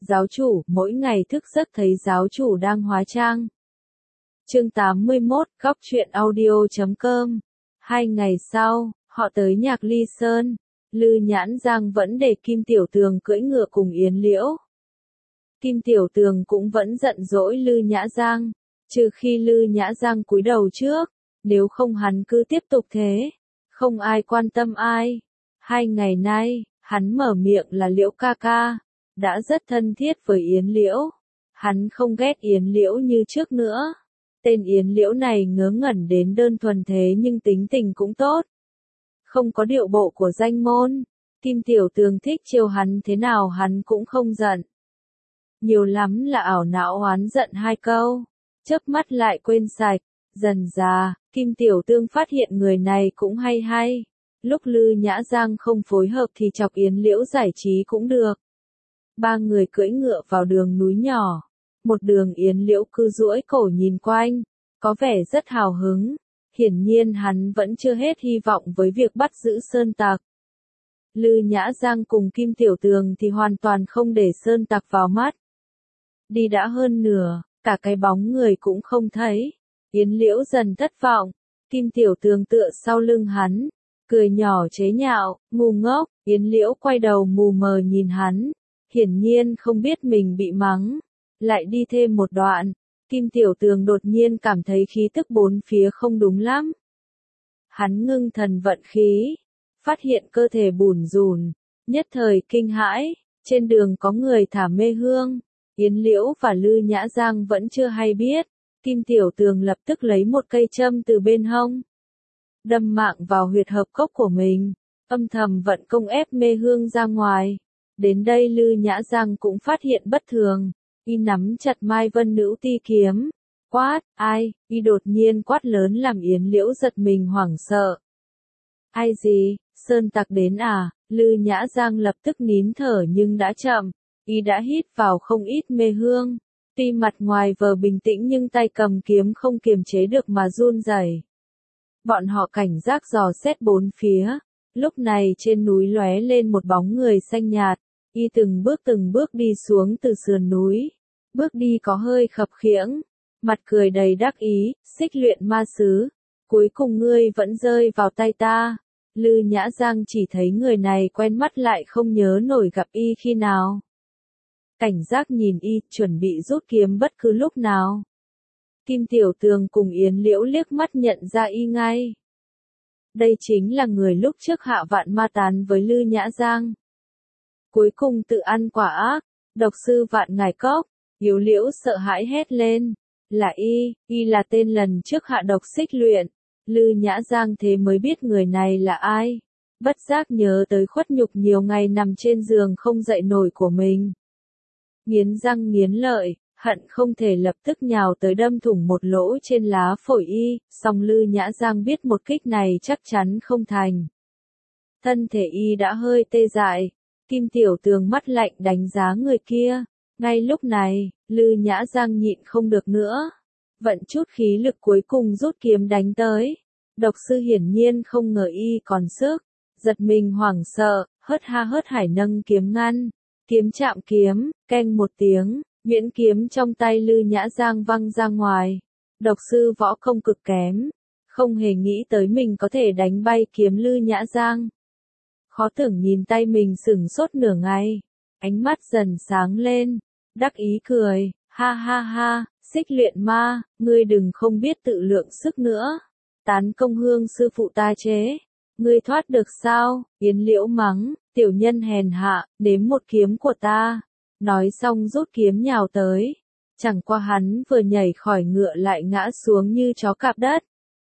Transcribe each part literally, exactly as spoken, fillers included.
Giáo chủ, mỗi ngày thức giấc thấy giáo chủ đang hóa trang. Chương tám mươi mốt, góc truyện audio chấm com. Hai ngày sau, họ tới Nhạc Ly Sơn. Lư Nhãn Giang vẫn để Kim Tiểu Tường cưỡi ngựa cùng Yến Liễu. Kim Tiểu Tường cũng vẫn giận dỗi Lư Nhã Giang, trừ khi Lư Nhã Giang cúi đầu trước, nếu không hắn cứ tiếp tục thế, không ai quan tâm ai. Hai ngày nay, hắn mở miệng là Liễu ca ca, đã rất thân thiết với Yến Liễu. Hắn không ghét Yến Liễu như trước nữa. Tên Yến Liễu này ngớ ngẩn đến đơn thuần thế nhưng tính tình cũng tốt. Không có điệu bộ của danh môn, Kim Tiểu Tường thích chiều hắn thế nào hắn cũng không giận. Nhiều lắm là ảo não oán giận hai câu, chớp mắt lại quên sạch. Dần dà, Kim Tiểu Tường phát hiện người này cũng hay hay. Lúc Lư Nhã Giang không phối hợp thì chọc Yến Liễu giải trí cũng được. Ba người cưỡi ngựa vào đường núi nhỏ. Một đường Yến Liễu cứ duỗi cổ nhìn quanh, có vẻ rất hào hứng. Hiển nhiên hắn vẫn chưa hết hy vọng với việc bắt giữ sơn tặc. Lư Nhã Giang cùng Kim Tiểu Tường thì hoàn toàn không để sơn tặc vào mắt. Đi đã hơn nửa, cả cái bóng người cũng không thấy. Yến Liễu dần thất vọng, Kim Tiểu Tường tựa sau lưng hắn, cười nhỏ chế nhạo, ngu ngốc. Yến Liễu quay đầu mù mờ nhìn hắn, hiển nhiên không biết mình bị mắng. Lại đi thêm một đoạn, Kim Tiểu Tường đột nhiên cảm thấy khí tức bốn phía không đúng lắm. Hắn ngưng thần vận khí, phát hiện cơ thể bủn rủn, nhất thời kinh hãi. Trên đường có người thả mê hương, Yến Liễu và Lư Nhã Giang vẫn chưa hay biết. Kim Tiểu Tường lập tức lấy một cây châm từ bên hông, đâm mạng vào huyệt hợp cốc của mình, âm thầm vận công ép mê hương ra ngoài. Đến đây Lư Nhã Giang cũng phát hiện bất thường, y nắm chặt Mai Vân Nữ Ti kiếm, quát, ai, y đột nhiên quát lớn làm Yến Liễu giật mình hoảng sợ. Ai gì, sơn tặc đến à? Lư Nhã Giang lập tức nín thở nhưng đã chậm, y đã hít vào không ít mê hương. Tuy mặt ngoài vờ bình tĩnh nhưng tay cầm kiếm không kiềm chế được mà run rẩy. Bọn họ cảnh giác dò xét bốn phía. Lúc này trên núi lóe lên một bóng người xanh nhạt. Y từng bước từng bước đi xuống từ sườn núi. Bước đi có hơi khập khiễng. Mặt cười đầy đắc ý, Xích Luyện Ma Sứ. Cuối cùng ngươi vẫn rơi vào tay ta. Lư Nhã Giang chỉ thấy người này quen mắt lại không nhớ nổi gặp y khi nào. Cảnh giác nhìn y, chuẩn bị rút kiếm bất cứ lúc nào. Kim Tiểu Tường cùng Yến Liễu liếc mắt nhận ra y ngay. Đây chính là người lúc trước hạ vạn ma tán với Lư Nhã Giang. Cuối cùng tự ăn quả ác, độc sư vạn ngải cốc. Yến Liễu sợ hãi hét lên. Là y, y là tên lần trước hạ độc Xích Luyện. Lư Nhã Giang thế mới biết người này là ai. Bất giác nhớ tới khuất nhục nhiều ngày nằm trên giường không dậy nổi của mình. Nghiến răng nghiến lợi, hận không thể lập tức nhào tới đâm thủng một lỗ trên lá phổi y, song Lư Nhã Giang biết một kích này chắc chắn không thành. Thân thể y đã hơi tê dại, Kim Tiểu Tường mắt lạnh đánh giá người kia. Ngay lúc này, Lư Nhã Giang nhịn không được nữa. Vận chút khí lực cuối cùng rút kiếm đánh tới. Độc sư hiển nhiên không ngờ y còn sức, giật mình hoảng sợ, hớt ha hớt hải nâng kiếm ngăn. Kiếm chạm kiếm, keng một tiếng, nhuyễn kiếm trong tay Lư Nhã Giang văng ra ngoài. Độc sư võ công cực kém, không hề nghĩ tới mình có thể đánh bay kiếm Lư Nhã Giang. Khó tưởng nhìn tay mình sửng sốt nửa ngày, ánh mắt dần sáng lên, đắc ý cười, ha ha ha, Xích Luyện Ma, ngươi đừng không biết tự lượng sức nữa. Tán công hương sư phụ ta chế, ngươi thoát được sao? Yến Liễu mắng. Tiểu nhân hèn hạ, nếm một kiếm của ta. Nói xong rút kiếm nhào tới. Chẳng qua hắn vừa nhảy khỏi ngựa lại ngã xuống như chó cạp đất.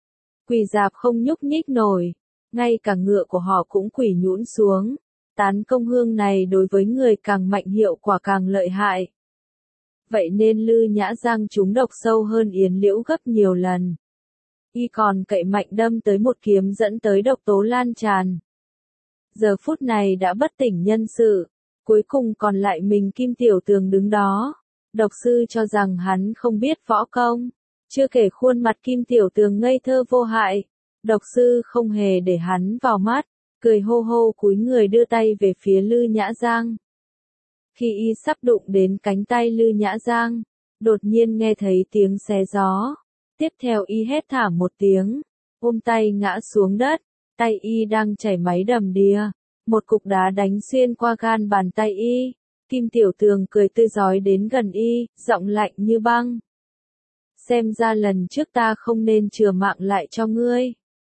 Quỳ dạp không nhúc nhích nổi. Ngay cả ngựa của họ cũng quỳ nhũn xuống. Tán công hương này đối với người càng mạnh hiệu quả càng lợi hại. Vậy nên Lư Nhã Giang trúng độc sâu hơn Yến Liễu gấp nhiều lần. Y còn cậy mạnh đâm tới một kiếm dẫn tới độc tố lan tràn. Giờ phút này đã bất tỉnh nhân sự, cuối cùng còn lại mình Kim Tiểu Tường đứng đó. Độc sư cho rằng hắn không biết võ công, chưa kể khuôn mặt Kim Tiểu Tường ngây thơ vô hại. Độc sư không hề để hắn vào mắt, cười hô hô cúi người đưa tay về phía Lư Nhã Giang. Khi y sắp đụng đến cánh tay Lư Nhã Giang, đột nhiên nghe thấy tiếng xé gió. Tiếp theo y hét thảm một tiếng, ôm tay ngã xuống đất, tay y đang chảy máu đầm đìa. Một cục đá đánh xuyên qua gan bàn tay y. Kim Tiểu Tường cười tươi rói đến gần y, giọng lạnh như băng. Xem ra lần trước ta không nên chừa mạng lại cho ngươi.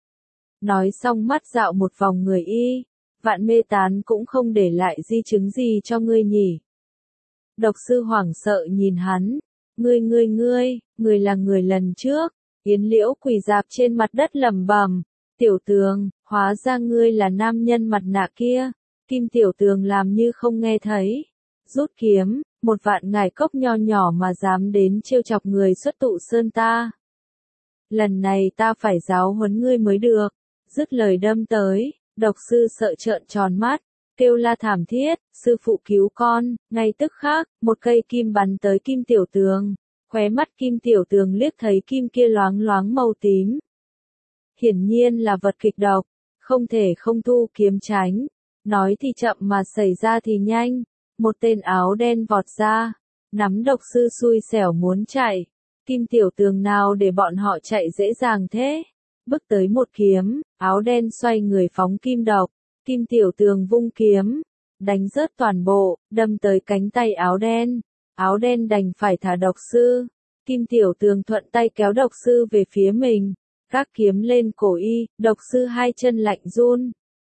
Nói xong mắt dạo một vòng người y, Vạn Mê Tán cũng không để lại di chứng gì cho ngươi nhỉ. Độc sư hoảng sợ nhìn hắn, ngươi ngươi ngươi, ngươi là người lần trước. Yến Liễu quỳ dạp trên mặt đất lẩm bẩm, Tiểu Tường, hóa ra ngươi là nam nhân mặt nạ kia. Kim Tiểu Tường làm như không nghe thấy, rút kiếm, một vạn ngải cốc nho nhỏ mà dám đến trêu chọc người xuất tụ sơn ta. Lần này ta phải giáo huấn ngươi mới được. Dứt lời đâm tới, độc sư sợ trợn tròn mắt, kêu la thảm thiết, sư phụ cứu con. Ngay tức khắc, một cây kim bắn tới Kim Tiểu Tường, khóe mắt Kim Tiểu Tường liếc thấy kim kia loáng loáng màu tím. Hiển nhiên là vật kịch độc, không thể không thu kiếm tránh. Nói thì chậm mà xảy ra thì nhanh, một tên áo đen vọt ra, nắm độc sư xui xẻo muốn chạy. Kim Tiểu Tường nào để bọn họ chạy dễ dàng thế? Bước tới một kiếm, áo đen xoay người phóng kim độc, Kim Tiểu Tường vung kiếm, đánh rớt toàn bộ, đâm tới cánh tay áo đen. Áo đen đành phải thả độc sư. Kim Tiểu Tường thuận tay kéo độc sư về phía mình, các kiếm lên cổ y, độc sư hai chân lạnh run.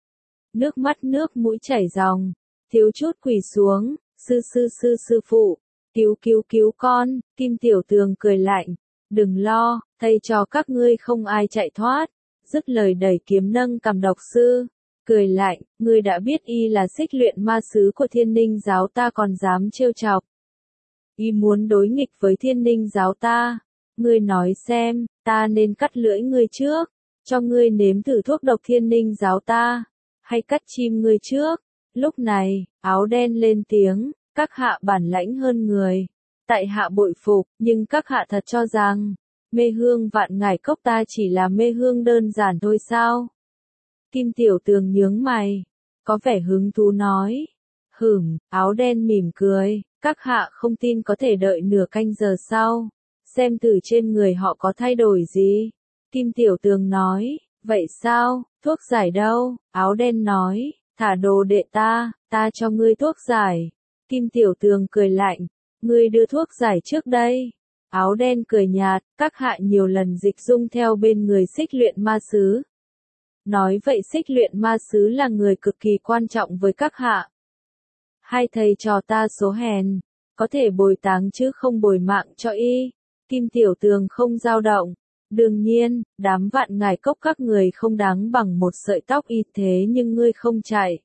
Nước mắt nước mũi chảy ròng, thiếu chút quỳ xuống, sư sư sư sư phụ, cứu cứu cứu con. Kim Tiểu Tường cười lạnh, đừng lo, thầy cho các ngươi không ai chạy thoát. Dứt lời đẩy kiếm nâng cầm độc sư, cười lạnh, ngươi đã biết y là xích luyện ma sứ của Thiên Ninh giáo ta còn dám trêu chọc. Y muốn đối nghịch với Thiên Ninh giáo ta, ngươi nói xem, ta nên cắt lưỡi ngươi trước, cho ngươi nếm thử thuốc độc Thiên Ninh giáo ta, hay cắt chim ngươi trước. Lúc này, áo đen lên tiếng, các hạ bản lãnh hơn người. Tại hạ bội phục, nhưng các hạ thật cho rằng, mê hương vạn ngải cốc ta chỉ là mê hương đơn giản thôi sao? Kim Tiểu Tường nhướng mày, có vẻ hứng thú nói. Hửm, áo đen mỉm cười, các hạ không tin có thể đợi nửa canh giờ sau, xem thử trên người họ có thay đổi gì. Kim Tiểu Tường nói, vậy sao, thuốc giải đâu? Áo đen nói, thả đồ đệ ta, ta cho ngươi thuốc giải. Kim Tiểu Tường cười lạnh, ngươi đưa thuốc giải trước đây. Áo đen cười nhạt, các hạ nhiều lần dịch dung theo bên người xích luyện ma sứ. Nói vậy xích luyện ma sứ là người cực kỳ quan trọng với các hạ. Hai thầy trò ta số hèn, có thể bồi táng chứ không bồi mạng cho y. Kim Tiểu Tường không dao động. Đương nhiên, đám vạn ngải cốc các người không đáng bằng một sợi tóc y thế nhưng ngươi không chạy.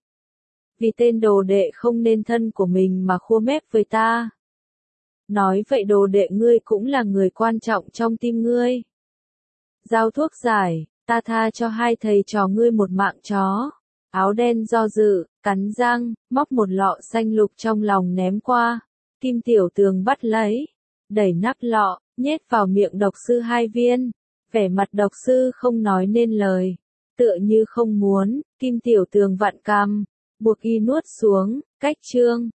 Vì tên đồ đệ không nên thân của mình mà khua mép với ta. Nói vậy đồ đệ ngươi cũng là người quan trọng trong tim ngươi. Giao thuốc giải, ta tha cho hai thầy trò ngươi một mạng chó. Áo đen do dự, cắn răng, móc một lọ xanh lục trong lòng ném qua. Kim Tiểu Tường bắt lấy, đẩy nắp lọ, nhét vào miệng độc sư hai viên. Vẻ mặt độc sư không nói nên lời, tựa như không muốn. Kim Tiểu Tường vặn cằm, buộc y nuốt xuống. Cách chương